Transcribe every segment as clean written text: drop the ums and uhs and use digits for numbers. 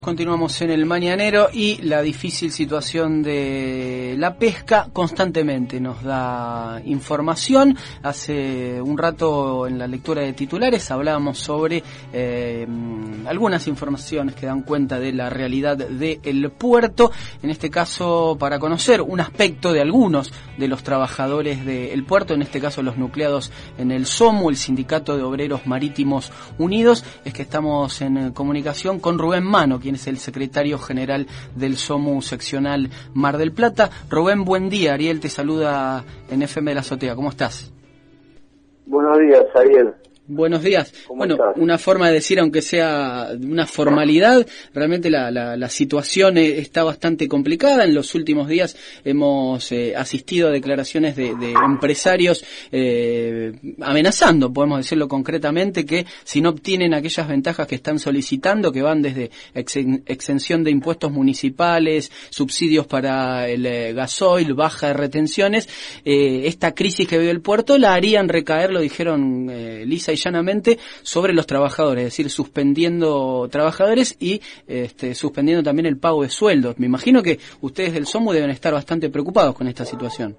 Continuamos en el mañanero y la difícil situación de la pesca constantemente nos da información. Hace un rato en la lectura de titulares hablábamos sobre algunas informaciones que dan cuenta de la realidad del puerto, en este caso para conocer un aspecto de algunos de los trabajadores del puerto, en este caso los nucleados en el SOMU, el Sindicato de Obreros Marítimos Unidos. Es que estamos en comunicación con Rubén Mano, quien es el secretario general del SOMU seccional Mar del Plata. Rubén, buen día. Ariel te saluda en FM de la Azotea. ¿Cómo estás? Buenos días, Ariel. Buenos días. Bueno, estás? Una forma de decir, aunque sea una formalidad, realmente la situación está bastante complicada. En los últimos días hemos asistido a declaraciones de empresarios amenazando, podemos decirlo concretamente, que si no obtienen aquellas ventajas que están solicitando, que van desde exención de impuestos municipales, subsidios para el gasoil, baja de retenciones, esta crisis que vive el puerto la harían recaer, lo dijeron lisa y llanamente, sobre los trabajadores, es decir, suspendiendo trabajadores y suspendiendo también el pago de sueldos. Me imagino que ustedes del SOMU deben estar bastante preocupados con esta situación.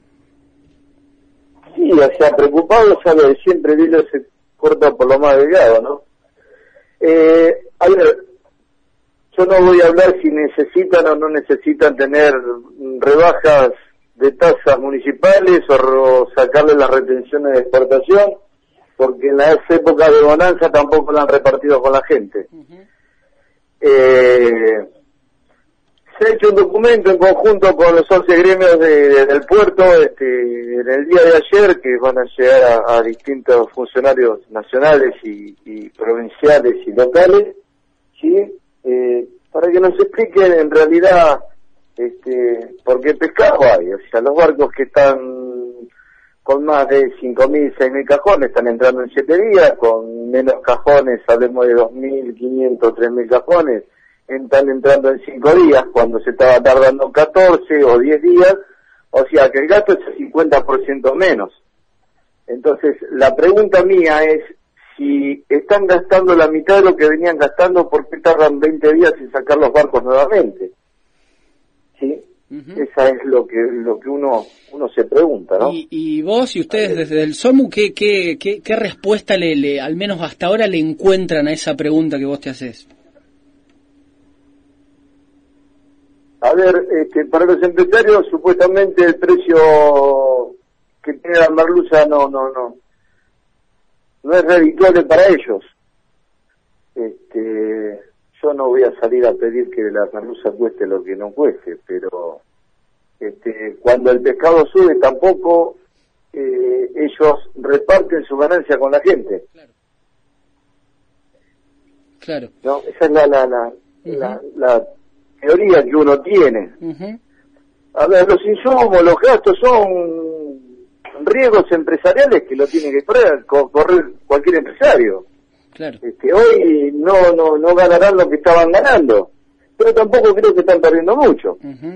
Sí, o sea, preocupados, sabe, siempre Dilo se corta por lo más delgado, ¿no? A ver, yo no voy a hablar si necesitan o no necesitan tener rebajas de tasas municipales o sacarle las retenciones de exportación, porque en las épocas de bonanza tampoco lo han repartido con la gente. Se ha hecho un documento en conjunto con los 11 gremios del puerto en el día de ayer, que van a llegar a distintos funcionarios nacionales y provinciales y locales, ¿sí? Para que nos expliquen en realidad por qué pescado hay. O sea, los barcos que están con más de 5.000, 6.000 cajones están entrando en 7 días, con menos cajones, hablemos de 2.500, 3.000 cajones, están entrando en 5 días, cuando se estaba tardando 14 o 10 días, o sea que el gasto es el 50% menos. Entonces, la pregunta mía es, si están gastando la mitad de lo que venían gastando, ¿por qué tardan 20 días en sacar los barcos nuevamente? ¿Sí? Esa es lo que uno se pregunta, ¿no? Y vos y ustedes desde el SOMU, ¿qué respuesta al menos hasta ahora le encuentran a esa pregunta que vos te haces? A ver, para los empresarios supuestamente el precio que tiene la merluza no es redituable para ellos. Yo no voy a salir a pedir que la merluza cueste lo que no cueste, pero cuando el pescado sube tampoco ellos reparten su ganancia con la gente. Claro. No, esa es la teoría que uno tiene. A ver, los insumos, los gastos son riesgos empresariales que lo tiene que correr cualquier empresario. Claro. Hoy no ganarán lo que estaban ganando, pero tampoco creo que están perdiendo mucho.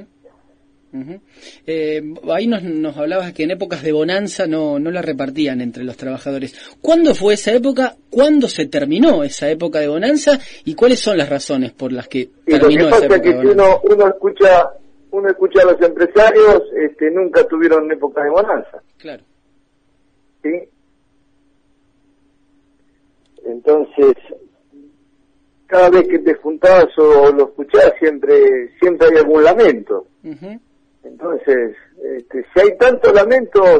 Ahí nos hablabas que en épocas de bonanza no la repartían entre los trabajadores. ¿Cuándo fue esa época? ¿Cuándo se terminó esa época de bonanza? ¿Y cuáles son las razones por las que terminó esa época de bonanza? Lo que pasa es que si uno escucha a los empresarios, nunca tuvieron época de bonanza. Claro. ¿Sí? Entonces, cada vez que te juntás o lo escuchás, siempre hay algún lamento. Entonces, si hay tantos lamentos,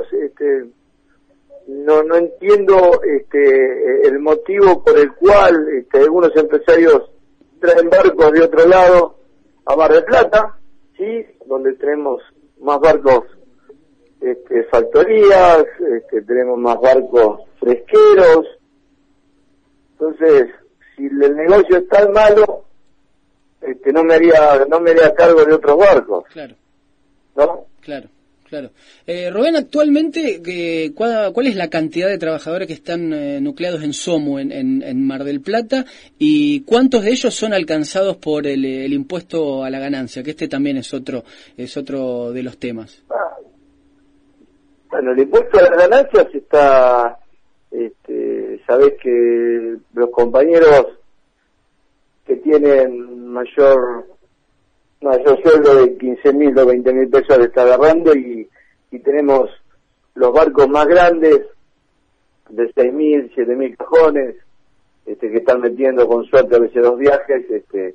no entiendo el motivo por el cual algunos empresarios traen barcos de otro lado a Mar del Plata, ¿sí? Donde tenemos más barcos factorías, tenemos más barcos fresqueros. Entonces, si el negocio es tan malo, no me haría cargo de otros barcos. Claro. ¿No? Claro. Rubén, actualmente, ¿cuál es la cantidad de trabajadores que están nucleados en SOMU en Mar del Plata y cuántos de ellos son alcanzados por el impuesto a la ganancia? Que también es otro de los temas. Bueno, el impuesto a las ganancias está, sabés que los compañeros que tienen mayor sueldo de 15.000 o 20.000 pesos le está agarrando, y tenemos los barcos más grandes de 6.000, 7.000 cajones, que están metiendo con suerte a veces 2 viajes,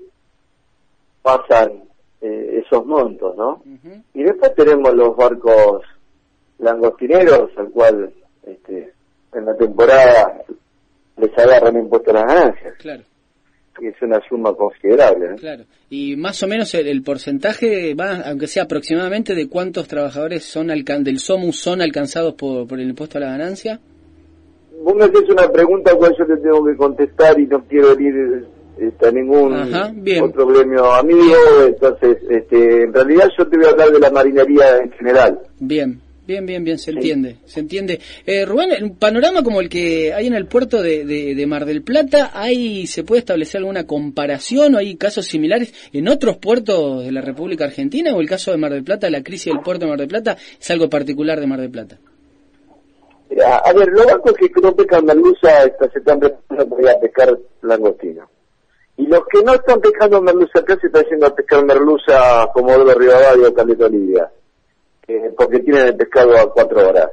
pasan esos montos, ¿no? Uh-huh. Y después tenemos los barcos langostineros, al cual en la temporada les agarran impuesto a las ganancias. Claro. Y es una suma considerable, ¿no? Claro. Y más o menos el porcentaje va, aunque sea aproximadamente, de cuántos trabajadores del SOMUS son alcanzados por el impuesto a la ganancia. Vos me haces una pregunta cual yo te tengo que contestar y no quiero herir a ningún otro gremio amigo, entonces en realidad yo te voy a hablar de la marinería en general. Bien, se entiende, se entiende. Rubén, un panorama como el que hay en el puerto de Mar del Plata, ¿se puede establecer alguna comparación o hay casos similares en otros puertos de la República Argentina, o el caso de Mar del Plata, la crisis del puerto de Mar del Plata, es algo particular de Mar del Plata? A ver, los barcos que no pescan merluza se están preparando para ir a pescar langostino. Y los que no están pescando merluza acá se están yendo a pescar merluza como Comodoro Rivadavia o Caleta Olivia, porque tienen el pescado a 4 horas.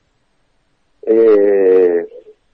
El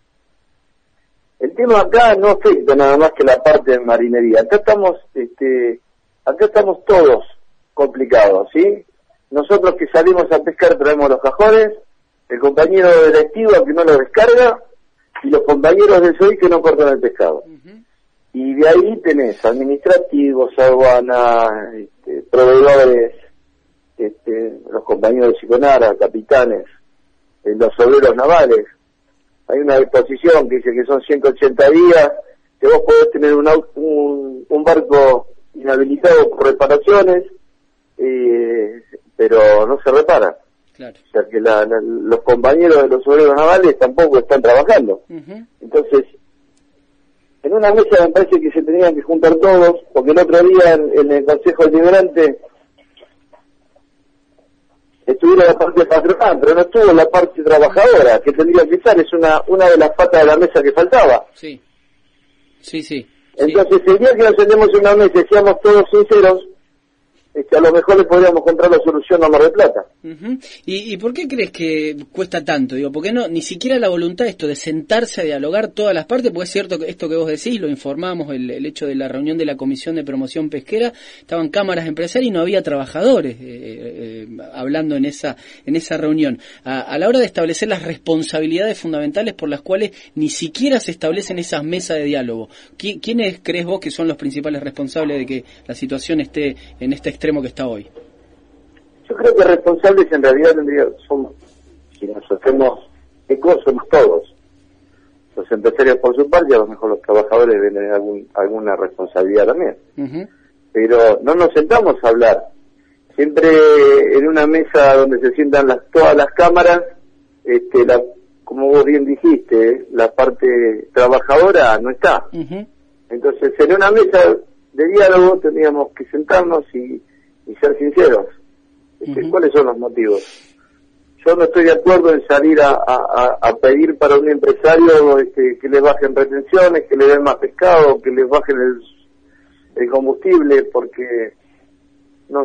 tema acá no afecta nada más que la parte de marinería. Acá estamos todos complicados, ¿sí? Nosotros que salimos a pescar traemos los cajones, el compañero de la estiva que no lo descarga, y los compañeros del SOI que no cortan el pescado. Uh-huh. Y de ahí tenés administrativos, aduana, proveedores, los compañeros de Siconara, capitanes, los obreros navales. Hay una disposición que dice que son 180 días, que vos podés tener un barco inhabilitado por reparaciones, pero no se repara. Claro. O sea que los compañeros de los obreros navales tampoco están trabajando. Uh-huh. Entonces, en una mesa me parece que se tenían que juntar todos, porque el otro día en el Consejo Deliberante estuviera la parte patronal, pero no estuvo la parte trabajadora, que tendría que estar, es una de las patas de la mesa que faltaba. Sí. Entonces, el día que nos sentemos en una mesa y seamos todos sinceros, a lo mejor le podríamos encontrar la solución a Mar del Plata. Uh-huh. ¿Y por qué crees que cuesta tanto? ¿Por qué no ni siquiera la voluntad de sentarse a dialogar todas las partes? Porque es cierto que esto que vos decís, lo informamos, el hecho de la reunión de la Comisión de Promoción Pesquera, estaban cámaras empresarias y no había trabajadores hablando en esa reunión. A la hora de establecer las responsabilidades fundamentales por las cuales ni siquiera se establecen esas mesas de diálogo, ¿quiénes crees vos que son los principales responsables de que la situación esté en este extremo que está hoy? Yo creo que responsables en realidad somos, si nos hacemos eco, somos todos. Los empresarios por su parte, a lo mejor los trabajadores deben tener alguna responsabilidad también. Uh-huh. Pero no nos sentamos a hablar. Siempre en una mesa donde se sientan todas las cámaras, como vos bien dijiste, la parte trabajadora no está. Uh-huh. Entonces, en una mesa de diálogo tendríamos que sentarnos y ser sinceros. Uh-huh. ¿Cuáles son los motivos? Yo no estoy de acuerdo en salir a pedir para un empresario que les bajen retenciones, que le den más pescado, que les bajen el combustible, porque no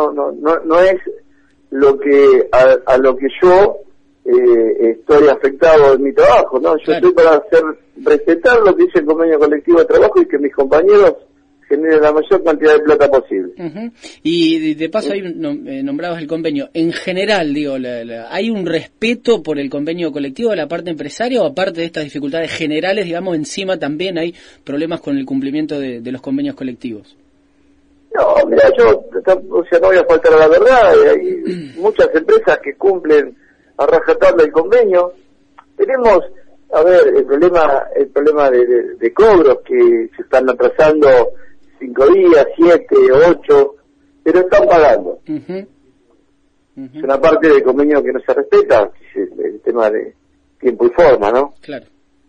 es lo que a lo que yo estoy afectado en mi trabajo, ¿no? Yo claro. Estoy para respetar lo que dice el convenio colectivo de trabajo y que mis compañeros generen la mayor cantidad de plata posible. Uh-huh. Y de paso ahí nombrabas el convenio. En general, ¿hay un respeto por el convenio colectivo de la parte empresaria, o aparte de estas dificultades generales, encima también hay problemas con el cumplimiento de los convenios colectivos? No, mira, no voy a faltar a la verdad. Hay muchas empresas que cumplen a rajatabla el convenio. Tenemos, el problema de cobros que se están atrasando 5 días, 7, 8, pero están pagando. Uh-huh. Uh-huh. Es una parte del convenio que no se respeta, el tema de tiempo y forma, ¿no? Claro.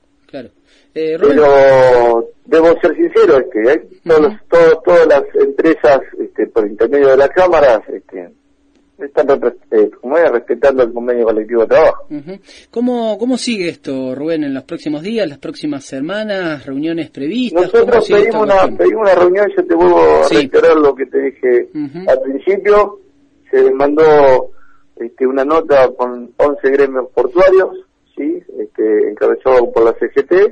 Pero debo ser sincero, uh-huh. todas las empresas, por intermedio de las cámaras, están respetando el convenio colectivo de trabajo. Uh-huh. ¿Cómo sigue esto, Rubén, en los próximos días, las próximas semanas, reuniones previstas? Nosotros pedimos una reunión, yo te vuelvo a reiterar lo que te dije al principio. Se mandó una nota con 11 gremios portuarios, ¿sí? Encabezado por la CGT,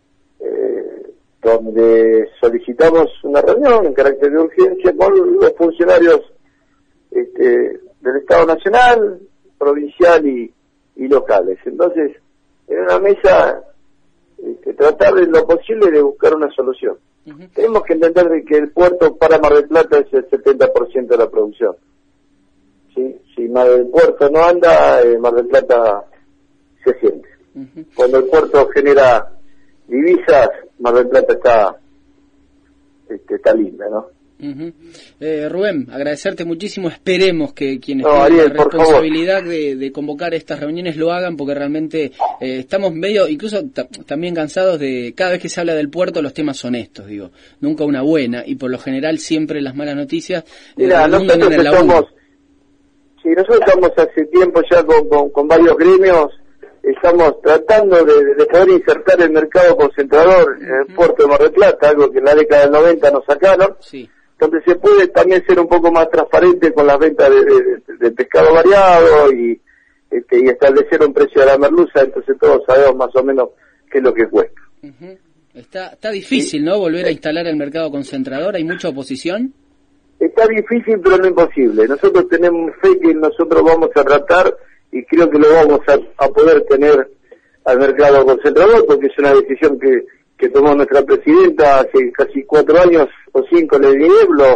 donde solicitamos una reunión en carácter de urgencia con los funcionarios del Estado Nacional, provincial y locales. Entonces, en una mesa, tratar de lo posible de buscar una solución. Tenemos que entender de que el puerto para Mar del Plata es el 70% de la producción. ¿Sí? Si el puerto no anda, Mar del Plata se siente. Cuando el puerto genera divisas, Mar del Plata está linda, ¿no? Rubén, agradecerte muchísimo. Esperemos que quienes Ariel, tienen la responsabilidad de convocar estas reuniones lo hagan, porque realmente estamos medio, incluso también cansados de cada vez que se habla del puerto los temas son estos, digo, nunca una buena, y por lo general siempre las malas noticias nosotros en el laburo. Nosotros estamos hace tiempo ya con varios gremios, estamos tratando de poder insertar el mercado concentrador en el puerto de Mar del Plata, algo que en la década del 90 nos sacaron, donde se puede también ser un poco más transparente con las ventas de pescado variado y establecer un precio de la merluza, entonces todos sabemos más o menos qué es lo que cuesta. Está difícil, ¿no?, volver a instalar el mercado concentrador, ¿hay mucha oposición? Está difícil, pero no imposible. Nosotros tenemos fe que nosotros vamos a tratar, y creo que lo vamos a poder tener al mercado concentrador, porque es una decisión que tomó nuestra presidenta hace casi 4 años o 5, le dije,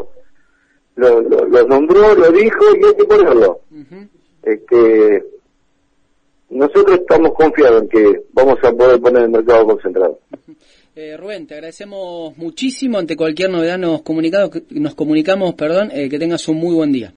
lo nombró, lo dijo, y hay que ponerlo. Nosotros estamos confiados en que vamos a poder poner el mercado concentrado. Rubén, te agradecemos muchísimo. Ante cualquier novedad nos comunicamos, que tengas un muy buen día.